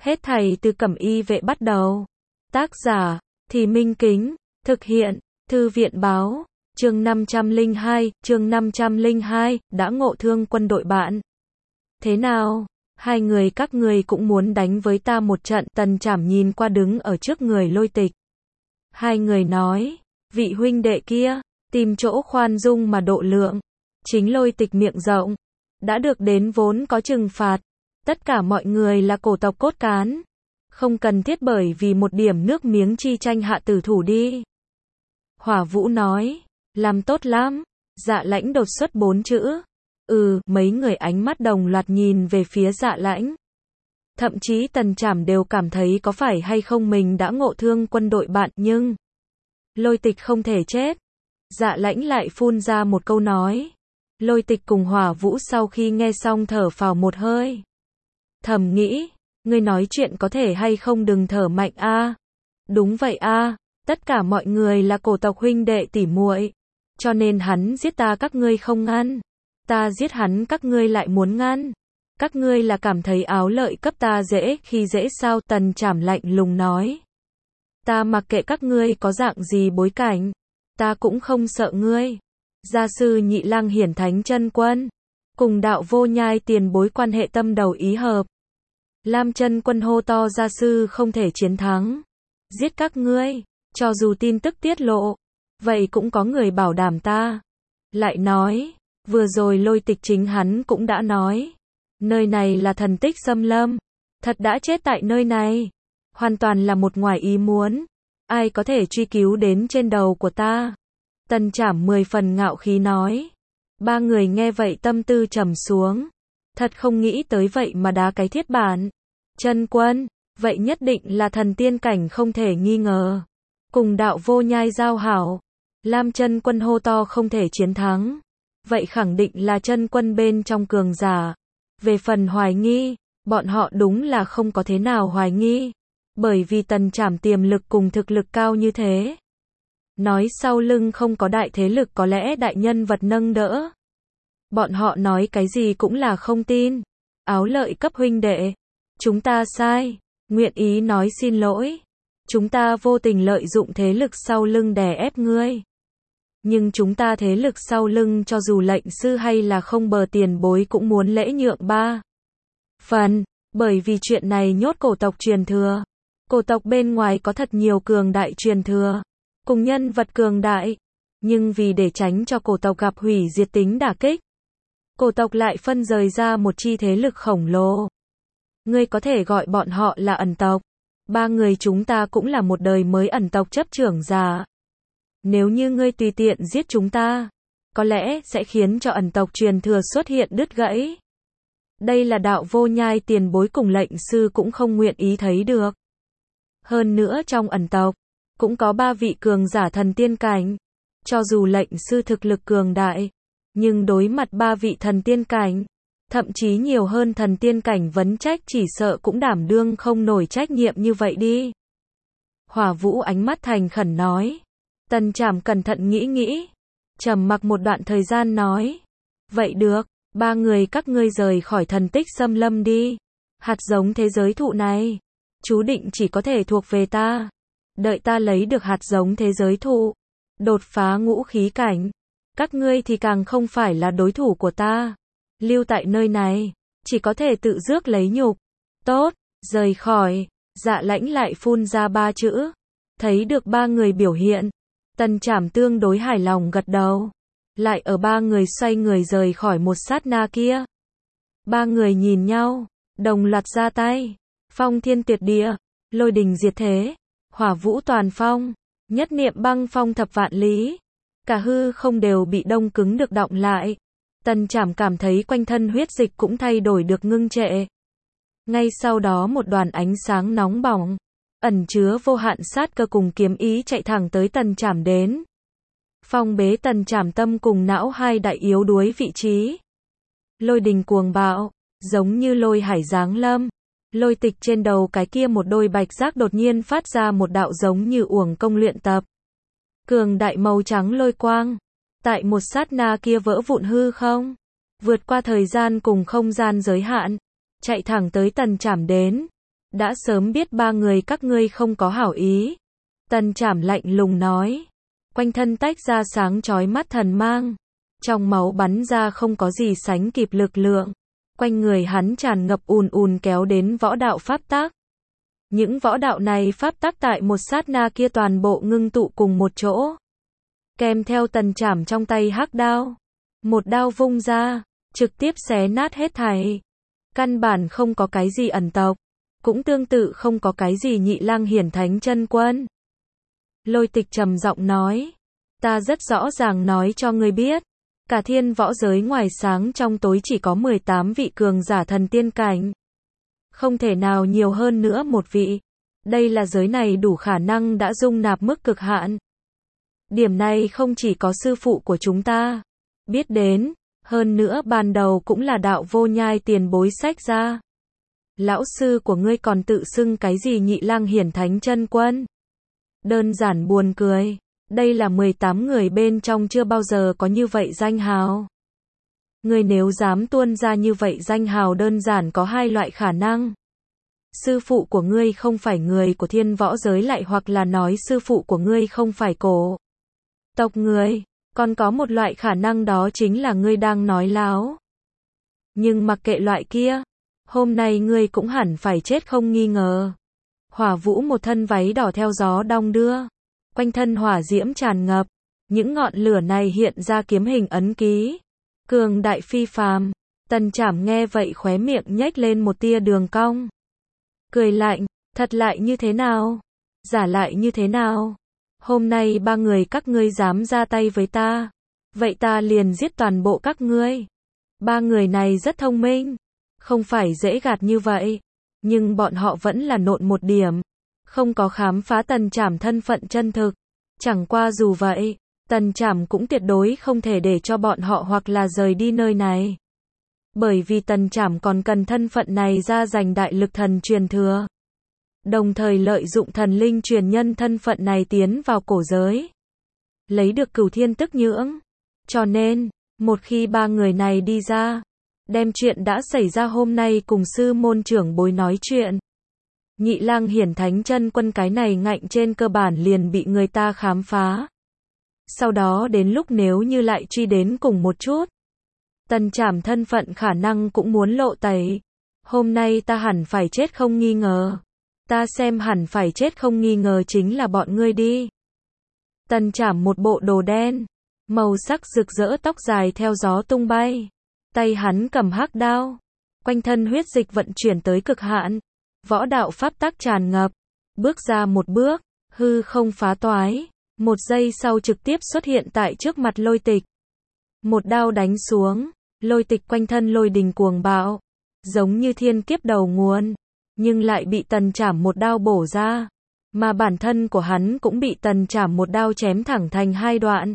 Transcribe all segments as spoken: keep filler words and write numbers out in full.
Hết thảy từ Cẩm Y Vệ bắt đầu. Tác giả, Thì Minh Kính, thực hiện, Thư viện báo, chương năm trăm lẻ hai, chương năm trăm lẻ hai, đã ngộ thương quân đội bạn. Thế nào? Hai người các ngươi cũng muốn đánh với ta một trận. Tần Trảm nhìn qua đứng ở trước người Lôi Tịch. Hai người nói, vị huynh đệ kia, tìm chỗ khoan dung mà độ lượng. Chính Lôi Tịch miệng rộng, đã được đến vốn có trừng phạt. Tất cả mọi người là cổ tộc cốt cán. Không cần thiết bởi vì một điểm nước miếng chi tranh hạ tử thủ đi. Hỏa Vũ nói, làm tốt lắm. Dạ Lãnh đột xuất bốn chữ. Ừ, mấy người ánh mắt đồng loạt nhìn về phía Dạ Lãnh. Thậm chí Tần Trảm đều cảm thấy có phải hay không mình đã ngộ thương quân đội bạn, nhưng Lôi Tịch không thể chết. Dạ Lãnh lại phun ra một câu nói. Lôi Tịch cùng Hỏa Vũ sau khi nghe xong thở phào một hơi. Thầm nghĩ, ngươi nói chuyện có thể hay không đừng thở mạnh a. À? Đúng vậy a, à, tất cả mọi người là cổ tộc huynh đệ tỉ muội, cho nên hắn giết ta các ngươi không ngăn, ta giết hắn các ngươi lại muốn ngăn. Các ngươi là cảm thấy áo lợi cấp ta dễ khi dễ sao? Tần Trảm lạnh lùng nói. Ta mặc kệ các ngươi có dạng gì bối cảnh, ta cũng không sợ ngươi. Gia sư Nhị Lang Hiển Thánh Chân Quân, cùng Đạo Vô Nhai tiền bối quan hệ tâm đầu ý hợp. Lam Chân Quân hô to gia sư không thể chiến thắng. Giết các ngươi, cho dù tin tức tiết lộ, vậy cũng có người bảo đảm ta. Lại nói, vừa rồi Lôi Tịch chính hắn cũng đã nói. Nơi này là thần tích xâm lâm. Thật đã chết tại nơi này. Hoàn toàn là một ngoài ý muốn. Ai có thể truy cứu đến trên đầu của ta? Tần Trảm mười phần ngạo khí nói. Ba người nghe vậy tâm tư trầm xuống. Thật không nghĩ tới vậy mà đá cái thiết bản. Chân Quân, vậy nhất định là thần tiên cảnh không thể nghi ngờ. Cùng Đạo Vô Nhai giao hảo. Lam Chân Quân hô to không thể chiến thắng. Vậy khẳng định là Chân Quân bên trong cường giả. Về phần hoài nghi, bọn họ đúng là không có thế nào hoài nghi. Bởi vì Tần Trảm tiềm lực cùng thực lực cao như thế. Nói sau lưng không có đại thế lực có lẽ đại nhân vật nâng đỡ. Bọn họ nói cái gì cũng là không tin. Áo lợi cấp huynh đệ. Chúng ta sai. Nguyện ý nói xin lỗi. Chúng ta vô tình lợi dụng thế lực sau lưng đè ép ngươi. Nhưng chúng ta thế lực sau lưng cho dù lệnh sư hay là không bờ tiền bối cũng muốn lễ nhượng ba phần. Bởi vì chuyện này nhốt cổ tộc truyền thừa. Cổ tộc bên ngoài có thật nhiều cường đại truyền thừa. Cùng nhân vật cường đại. Nhưng vì để tránh cho cổ tộc gặp hủy diệt tính đả kích. Cổ tộc lại phân rời ra một chi thế lực khổng lồ. Ngươi có thể gọi bọn họ là ẩn tộc. Ba người chúng ta cũng là một đời mới ẩn tộc chấp trưởng giả. Nếu như ngươi tùy tiện giết chúng ta, có lẽ sẽ khiến cho ẩn tộc truyền thừa xuất hiện đứt gãy. Đây là Đạo Vô Nhai tiền bối cùng lệnh sư cũng không nguyện ý thấy được. Hơn nữa trong ẩn tộc, cũng có ba vị cường giả thần tiên cảnh. Cho dù lệnh sư thực lực cường đại, nhưng đối mặt ba vị thần tiên cảnh, thậm chí nhiều hơn thần tiên cảnh vấn trách chỉ sợ cũng đảm đương không nổi trách nhiệm như vậy đi. Hỏa Vũ ánh mắt thành khẩn nói. Tần Trảm cẩn thận nghĩ nghĩ, trầm mặc một đoạn thời gian nói. Vậy được, ba người các ngươi rời khỏi thần tích xâm lâm đi. Hạt giống thế giới thụ này, chú định chỉ có thể thuộc về ta. Đợi ta lấy được hạt giống thế giới thụ, đột phá ngũ khí cảnh. Các ngươi thì càng không phải là đối thủ của ta. Lưu tại nơi này, chỉ có thể tự rước lấy nhục. Tốt, rời khỏi. Dạ Lãnh lại phun ra ba chữ. Thấy được ba người biểu hiện. Tần Trảm tương đối hài lòng gật đầu. Lại ở ba người xoay người rời khỏi một sát na kia. Ba người nhìn nhau, đồng loạt ra tay. Phong thiên tuyệt địa, lôi đình diệt thế, hỏa vũ toàn phong, nhất niệm băng phong thập vạn lý. Cả hư không đều bị đông cứng được đọng lại. Tần Trảm cảm thấy quanh thân huyết dịch cũng thay đổi được ngưng trệ. Ngay sau đó một đoàn ánh sáng nóng bỏng, ẩn chứa vô hạn sát cơ cùng kiếm ý chạy thẳng tới Tần Trảm đến. Phong bế Tần Trảm tâm cùng não hai đại yếu đuối vị trí. Lôi đình cuồng bạo, giống như lôi hải giáng lâm. Lôi Tịch trên đầu cái kia một đôi bạch giác đột nhiên phát ra một đạo giống như uổng công luyện tập. Cường đại màu trắng lôi quang. Tại một sát na kia vỡ vụn hư không. Vượt qua thời gian cùng không gian giới hạn. Chạy thẳng tới Tần Trảm đến. đã sớm biết ba người các ngươi không có hảo ý. Tần Trảm lạnh lùng nói. Quanh thân tách ra sáng chói mắt thần mang. Trong máu bắn ra không có gì sánh kịp lực lượng. Quanh người hắn tràn ngập ùn ùn kéo đến võ đạo pháp tắc. Những võ đạo này pháp tắc tại một sát na kia toàn bộ ngưng tụ cùng một chỗ. Kèm theo Tần Trảm trong tay hắc đao. Một đao vung ra, trực tiếp xé nát hết thảy. Căn bản không có cái gì ẩn tộc. Cũng tương tự không có cái gì Nhị Lang Hiển Thánh Chân Quân. Lôi Tịch trầm giọng nói. Ta rất rõ ràng nói cho ngươi biết. Cả thiên võ giới ngoài sáng trong tối chỉ có mười tám vị cường giả thần tiên cảnh. Không thể nào nhiều hơn nữa một vị. Đây là giới này đủ khả năng đã dung nạp mức cực hạn. Điểm này không chỉ có sư phụ của chúng ta biết đến, hơn nữa ban đầu cũng là đạo vô nhai tiền bối sách ra. Lão sư của ngươi còn tự xưng cái gì Nhị Lang Hiển Thánh Chân Quân. Đơn giản buồn cười. Đây là mười tám người bên trong chưa bao giờ có như vậy danh hào. Ngươi nếu dám tuôn ra như vậy danh hào đơn giản có hai loại khả năng. Sư phụ của ngươi không phải người của thiên võ giới lại hoặc là nói sư phụ của ngươi không phải cổ tộc người. Còn có một loại khả năng đó chính là ngươi đang nói láo. Nhưng mặc kệ loại kia, hôm nay ngươi cũng hẳn phải chết không nghi ngờ. Hỏa Vũ một thân váy đỏ theo gió đong đưa. Quanh thân hỏa diễm tràn ngập. Những ngọn lửa này hiện ra kiếm hình ấn ký. Cường đại phi phàm. Tần Trảm nghe vậy khóe miệng nhếch lên một tia đường cong. Cười lạnh, thật lại như thế nào? Giả lại như thế nào? Hôm nay ba người các ngươi dám ra tay với ta. Vậy ta liền giết toàn bộ các ngươi. Ba người này rất thông minh. Không phải dễ gạt như vậy. Nhưng bọn họ vẫn là nộn một điểm. Không có khám phá Tần Trảm thân phận chân thực. Chẳng qua dù vậy, Tần Trảm cũng tuyệt đối không thể để cho bọn họ hoặc là rời đi nơi này. Bởi vì Tần Trảm còn cần thân phận này ra giành đại lực thần truyền thừa. Đồng thời lợi dụng thần linh truyền nhân thân phận này tiến vào cổ giới. Lấy được cửu thiên tức nhưỡng. Cho nên, một khi ba người này đi ra, đem chuyện đã xảy ra hôm nay cùng sư môn trưởng bối nói chuyện. Nhị Lang Hiển Thánh Chân Quân cái này ngạnh trên cơ bản liền bị người ta khám phá. Sau đó đến lúc nếu như lại truy đến cùng một chút, Tần Trảm thân phận khả năng cũng muốn lộ tẩy. Hôm nay ta hẳn phải chết không nghi ngờ. Ta xem hẳn phải chết không nghi ngờ chính là bọn ngươi đi. Tần Trảm một bộ đồ đen, màu sắc rực rỡ tóc dài theo gió tung bay. Tay hắn cầm hắc đao. Quanh thân huyết dịch vận chuyển tới cực hạn. Võ đạo pháp tắc tràn ngập. Bước ra một bước, hư không phá toái. Một giây sau trực tiếp xuất hiện tại trước mặt Lôi Tịch. Một đao đánh xuống, Lôi Tịch quanh thân lôi đình cuồng bạo. Giống như thiên kiếp đầu nguồn. Nhưng lại bị Tần Trảm một đao bổ ra. Mà bản thân của hắn cũng bị Tần Trảm một đao chém thẳng thành hai đoạn.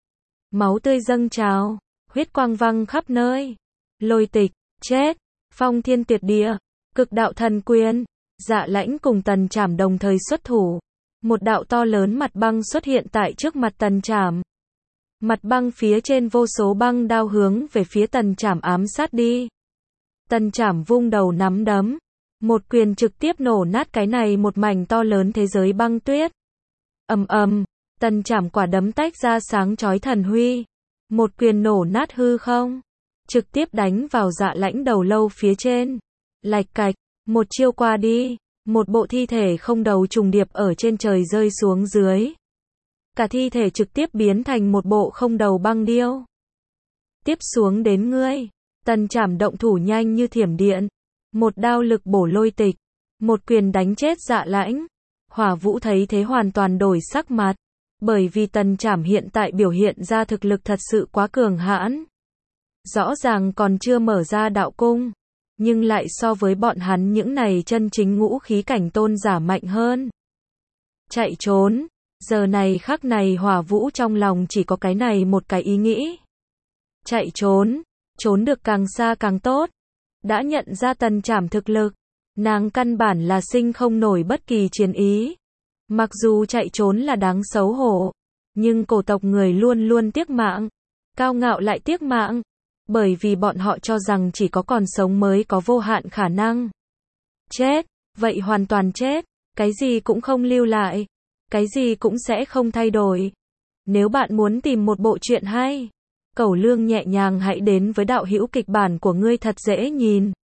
Máu tươi dâng trào. Huyết quang văng khắp nơi. Lôi Tịch, chết. Phong thiên tuyệt địa. Cực đạo thần quyền. Dạ Lãnh cùng Tần Trảm đồng thời xuất thủ. Một đạo to lớn mặt băng xuất hiện tại trước mặt Tần Trảm. Mặt băng phía trên vô số băng đao hướng về phía Tần Trảm ám sát đi. Tần Trảm vung đầu nắm đấm. Một quyền trực tiếp nổ nát cái này một mảnh to lớn thế giới băng tuyết. Ầm ầm, Tần Trảm quả đấm tách ra sáng chói thần huy. Một quyền nổ nát hư không. Trực tiếp đánh vào Dạ Lãnh đầu lâu phía trên. Lạch cạch, một chiêu qua đi. Một bộ thi thể không đầu trùng điệp ở trên trời rơi xuống dưới. Cả thi thể trực tiếp biến thành một bộ không đầu băng điêu. Tiếp xuống đến ngươi. Tần Trảm động thủ nhanh như thiểm điện. Một đao lực bổ Lôi Tịch. Một quyền đánh chết Dạ Lãnh. Hỏa Vũ thấy thế hoàn toàn đổi sắc mặt. Bởi vì Tần Trảm hiện tại biểu hiện ra thực lực thật sự quá cường hãn. Rõ ràng còn chưa mở ra đạo cung. Nhưng lại so với bọn hắn những này chân chính ngũ khí cảnh tôn giả mạnh hơn. Chạy trốn. Giờ này khắc này Hỏa Vũ trong lòng chỉ có cái này một cái ý nghĩ. Chạy trốn. Trốn được càng xa càng tốt. Đã nhận ra Tần Trảm thực lực. Nàng căn bản là sinh không nổi bất kỳ chiến ý. Mặc dù chạy trốn là đáng xấu hổ. Nhưng cổ tộc người luôn luôn tiếc mạng. Cao ngạo lại tiếc mạng. Bởi vì bọn họ cho rằng chỉ có còn sống mới có vô hạn khả năng. Chết. vậy hoàn toàn chết, cái gì cũng không lưu lại, cái gì cũng sẽ không thay đổi. Nếu bạn muốn tìm một bộ truyện hay, cẩu lương nhẹ nhàng hãy đến với đạo hữu kịch bản của ngươi thật dễ nhìn.